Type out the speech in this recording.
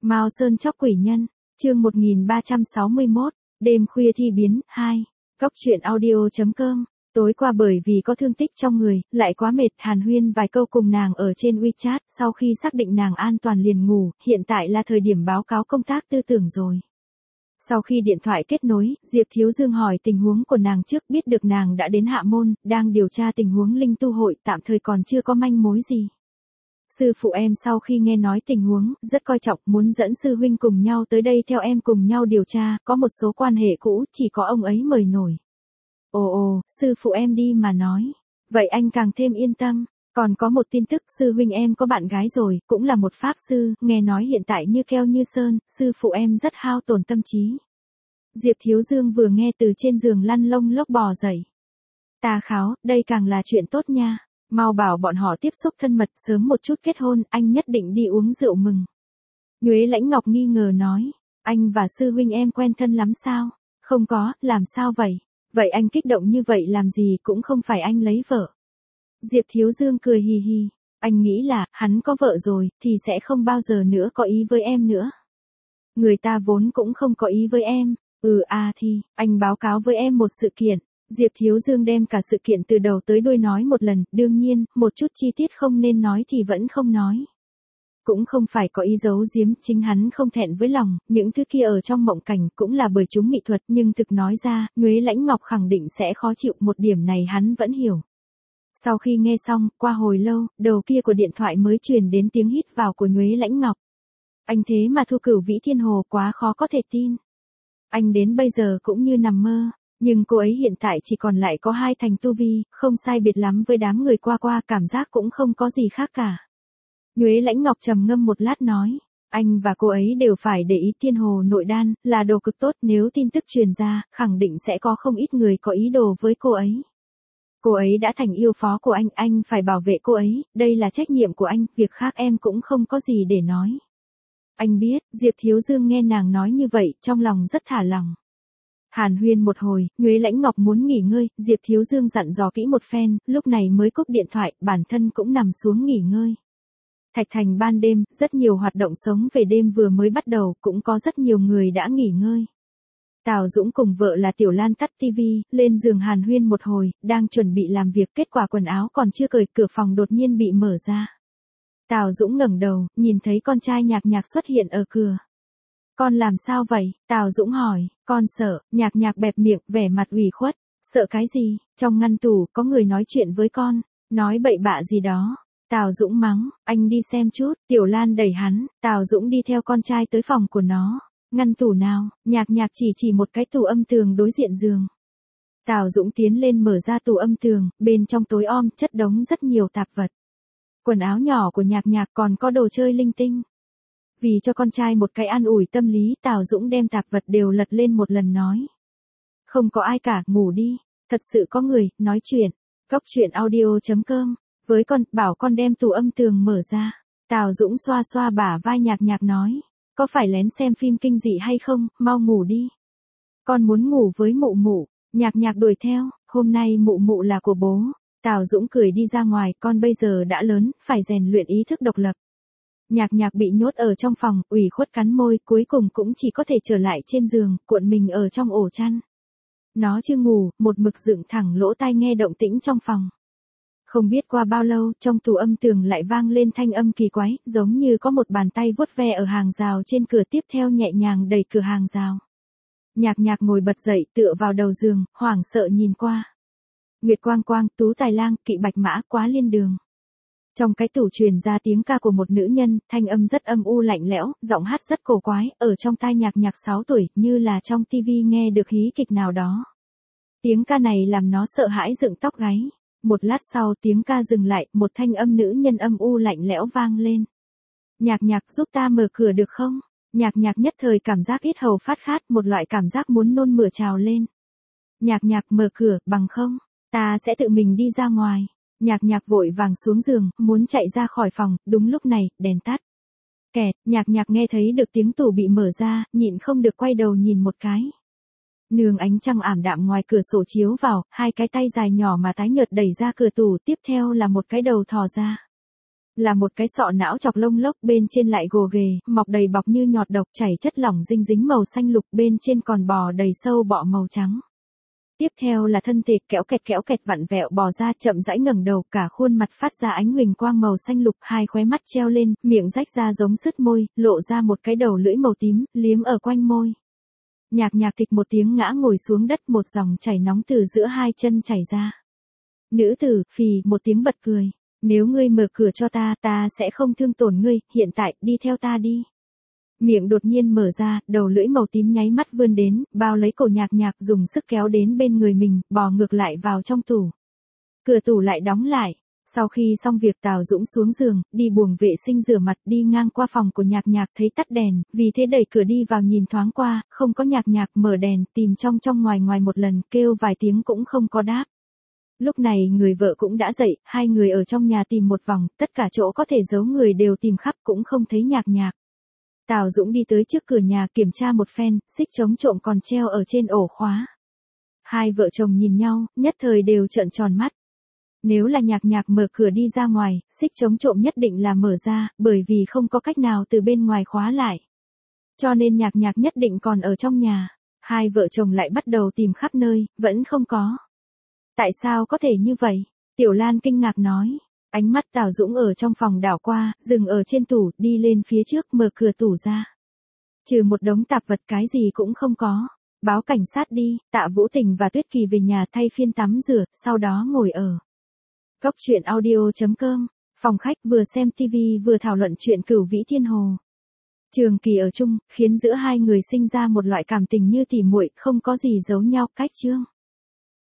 Mao Sơn chóc quỷ nhân, chương 1361, đêm khuya thi biến, 2. Góc truyện audio.com. Tối qua bởi vì có thương tích trong người, lại quá mệt, hàn huyên vài câu cùng nàng ở trên WeChat, sau khi xác định nàng an toàn liền ngủ, hiện tại là thời điểm báo cáo công tác tư tưởng rồi. Sau khi điện thoại kết nối, Diệp Thiếu Dương hỏi tình huống của nàng trước, biết được nàng đã đến Hạ Môn, đang điều tra tình huống Linh Tu hội, tạm thời còn chưa có manh mối gì. Sư phụ em sau khi nghe nói tình huống, rất coi trọng, muốn dẫn sư huynh cùng nhau tới đây theo em cùng nhau điều tra, có một số quan hệ cũ, chỉ có ông ấy mời nổi. Ồ, sư phụ em đi mà nói. Vậy anh càng thêm yên tâm. Còn có một tin tức, sư huynh em có bạn gái rồi, cũng là một pháp sư, nghe nói hiện tại như keo như sơn, sư phụ em rất hao tổn tâm trí. Diệp Thiếu Dương vừa nghe từ trên giường lăn lông lốc bò dậy. Tà kháo, đây càng là chuyện tốt nha. Mau bảo bọn họ tiếp xúc thân mật sớm một chút kết hôn, anh nhất định đi uống rượu mừng. Nhuế Lãnh Ngọc nghi ngờ nói, anh và sư huynh em quen thân lắm sao? Không có, làm sao vậy? Vậy anh kích động như vậy làm gì, cũng không phải anh lấy vợ. Diệp Thiếu Dương cười hì hì, anh nghĩ là, hắn có vợ rồi, thì sẽ không bao giờ nữa có ý với em nữa. Người ta vốn cũng không có ý với em, thì, anh báo cáo với em một sự kiện. Diệp Thiếu Dương đem cả sự kiện từ đầu tới đuôi nói một lần, đương nhiên, một chút chi tiết không nên nói thì vẫn không nói. Cũng không phải có ý giấu giếm, chính hắn không thẹn với lòng, những thứ kia ở trong mộng cảnh cũng là bởi chúng mỹ thuật, nhưng thực nói ra, Nhuế Lãnh Ngọc khẳng định sẽ khó chịu, một điểm này hắn vẫn hiểu. Sau khi nghe xong, qua hồi lâu, đầu kia của điện thoại mới truyền đến tiếng hít vào của Nhuế Lãnh Ngọc. Anh thế mà thu cửu Vĩ Thiên Hồ, quá khó có thể tin. Anh đến bây giờ cũng như nằm mơ. Nhưng cô ấy hiện tại chỉ còn lại có 2 thành tu vi, không sai biệt lắm với đám người qua, cảm giác cũng không có gì khác cả. Nhuế Lãnh Ngọc trầm ngâm một lát nói, anh và cô ấy đều phải để ý Thiên Hồ nội đan, là đồ cực tốt, nếu tin tức truyền ra, khẳng định sẽ có không ít người có ý đồ với cô ấy. Cô ấy đã thành yêu phó của anh phải bảo vệ cô ấy, đây là trách nhiệm của anh, việc khác em cũng không có gì để nói. Anh biết, Diệp Thiếu Dương nghe nàng nói như vậy, trong lòng rất thả lòng. Hàn huyên một hồi, Nhuế Lãnh Ngọc muốn nghỉ ngơi, Diệp Thiếu Dương dặn dò kỹ một phen, lúc này mới cúp điện thoại, bản thân cũng nằm xuống nghỉ ngơi. Thạch Thành ban đêm, rất nhiều hoạt động sống về đêm vừa mới bắt đầu, cũng có rất nhiều người đã nghỉ ngơi. Tào Dũng cùng vợ là Tiểu Lan tắt tivi, lên giường hàn huyên một hồi, đang chuẩn bị làm việc, kết quả quần áo còn chưa cởi, cửa phòng đột nhiên bị mở ra. Tào Dũng ngẩng đầu, nhìn thấy con trai Nhạc Nhạc xuất hiện ở cửa. Con làm sao vậy? Tào Dũng hỏi, con sợ, Nhạc Nhạc bẹp miệng, vẻ mặt ủy khuất. Sợ cái gì? Trong ngăn tủ, có người nói chuyện với con, nói bậy bạ gì đó. Tào Dũng mắng, anh đi xem chút, Tiểu Lan đẩy hắn, Tào Dũng đi theo con trai tới phòng của nó. Ngăn tủ nào? Nhạc Nhạc chỉ một cái tủ âm tường đối diện giường. Tào Dũng tiến lên mở ra tủ âm tường, bên trong tối om, chất đống rất nhiều tạp vật. Quần áo nhỏ của Nhạc Nhạc, còn có đồ chơi linh tinh. Vì cho con trai một cái an ủi tâm lý, Tào Dũng đem tạp vật đều lật lên một lần nói. Không có ai cả, ngủ đi. Thật sự có người, nói chuyện. Góc truyện audio.com. Với con, bảo con đem tủ âm tường mở ra. Tào Dũng xoa xoa bả vai Nhạc Nhạc nói. Có phải lén xem phim kinh dị hay không, mau ngủ đi. Con muốn ngủ với mụ mụ. Nhạc Nhạc đuổi theo, hôm nay mụ mụ là của bố. Tào Dũng cười đi ra ngoài, con bây giờ đã lớn, phải rèn luyện ý thức độc lập. Nhạc Nhạc bị nhốt ở trong phòng, ủy khuất cắn môi, cuối cùng cũng chỉ có thể trở lại trên giường, cuộn mình ở trong ổ chăn. Nó chưa ngủ, một mực dựng thẳng lỗ tai nghe động tĩnh trong phòng. Không biết qua bao lâu, trong tủ âm tường lại vang lên thanh âm kỳ quái, giống như có một bàn tay vuốt ve ở hàng rào trên cửa, tiếp theo nhẹ nhàng đẩy cửa hàng rào. Nhạc Nhạc ngồi bật dậy, tựa vào đầu giường, hoảng sợ nhìn qua. Nguyệt Quang Quang, Tú Tài Lang, Kỵ Bạch Mã, Quá Liên Đường. Trong cái tủ truyền ra tiếng ca của một nữ nhân, thanh âm rất âm u lạnh lẽo, giọng hát rất cổ quái, ở trong tai Nhạc Nhạc 6 tuổi, như là trong tivi nghe được hí kịch nào đó. Tiếng ca này làm nó sợ hãi dựng tóc gáy. Một lát sau tiếng ca dừng lại, một thanh âm nữ nhân âm u lạnh lẽo vang lên. Nhạc Nhạc, giúp ta mở cửa được không? Nhạc Nhạc nhất thời cảm giác yết hầu phát khát, một loại cảm giác muốn nôn mửa trào lên. Nhạc Nhạc, mở cửa, bằng không? Ta sẽ tự mình đi ra ngoài. Nhạc Nhạc vội vàng xuống giường, muốn chạy ra khỏi phòng, đúng lúc này, đèn tắt. Kẹt, Nhạc Nhạc nghe thấy được tiếng tủ bị mở ra, nhịn không được quay đầu nhìn một cái. Nương ánh trăng ảm đạm ngoài cửa sổ chiếu vào, 2 cái tay dài nhỏ mà tái nhợt đẩy ra cửa tủ, tiếp theo là một cái đầu thò ra. Là một cái sọ não chọc lông lốc, bên trên lại gồ ghề, mọc đầy bọc như nhọt độc, chảy chất lỏng dinh dính màu xanh lục, bên trên còn bò đầy sâu bọ màu trắng. Tiếp theo là thân thể kéo kẹt vặn vẹo bò ra, chậm rãi ngẩng đầu, cả khuôn mặt phát ra ánh huỳnh quang màu xanh lục, hai khóe mắt treo lên, miệng rách ra giống sứt môi, lộ ra một cái đầu lưỡi màu tím, liếm ở quanh môi. Nhạc Nhạc thịch một tiếng ngã ngồi xuống đất, một dòng chảy nóng từ giữa hai chân chảy ra. Nữ tử, phì một tiếng bật cười. Nếu ngươi mở cửa cho ta, ta sẽ không thương tổn ngươi, hiện tại, đi theo ta đi. Miệng đột nhiên mở ra, đầu lưỡi màu tím nháy mắt vươn đến, bao lấy cổ Nhạc Nhạc, dùng sức kéo đến bên người mình, bò ngược lại vào trong tủ. Cửa tủ lại đóng lại. Sau khi xong việc, Tào Dũng xuống giường, đi buồng vệ sinh rửa mặt, đi ngang qua phòng của Nhạc Nhạc thấy tắt đèn, vì thế đẩy cửa đi vào nhìn thoáng qua, không có Nhạc Nhạc, mở đèn, tìm trong ngoài một lần, kêu vài tiếng cũng không có đáp. Lúc này người vợ cũng đã dậy, hai người ở trong nhà tìm một vòng, tất cả chỗ có thể giấu người đều tìm khắp, cũng không thấy Nhạc Nhạc. Tào Dũng đi tới trước cửa nhà kiểm tra một phen, xích chống trộm còn treo ở trên ổ khóa. Hai vợ chồng nhìn nhau, nhất thời đều trợn tròn mắt. Nếu là Nhạc Nhạc mở cửa đi ra ngoài, xích chống trộm nhất định là mở ra, bởi vì không có cách nào từ bên ngoài khóa lại. Cho nên Nhạc Nhạc nhất định còn ở trong nhà. Hai vợ chồng lại bắt đầu tìm khắp nơi, vẫn không có. Tại sao có thể như vậy? Tiểu Lan kinh ngạc nói. Ánh mắt Tào Dũng ở trong phòng đảo qua, dừng ở trên tủ, đi lên phía trước, mở cửa tủ ra. Trừ một đống tạp vật cái gì cũng không có. Báo cảnh sát đi. Tạ Vũ Tình và Tuyết Kỳ về nhà thay phiên tắm rửa, sau đó ngồi ở Cốc truyện audio.com, phòng khách, vừa xem TV vừa thảo luận chuyện Cửu Vĩ Thiên Hồ. Trường kỳ ở chung, khiến giữa hai người sinh ra một loại cảm tình như tỉ muội, không có gì giấu nhau. Cách chương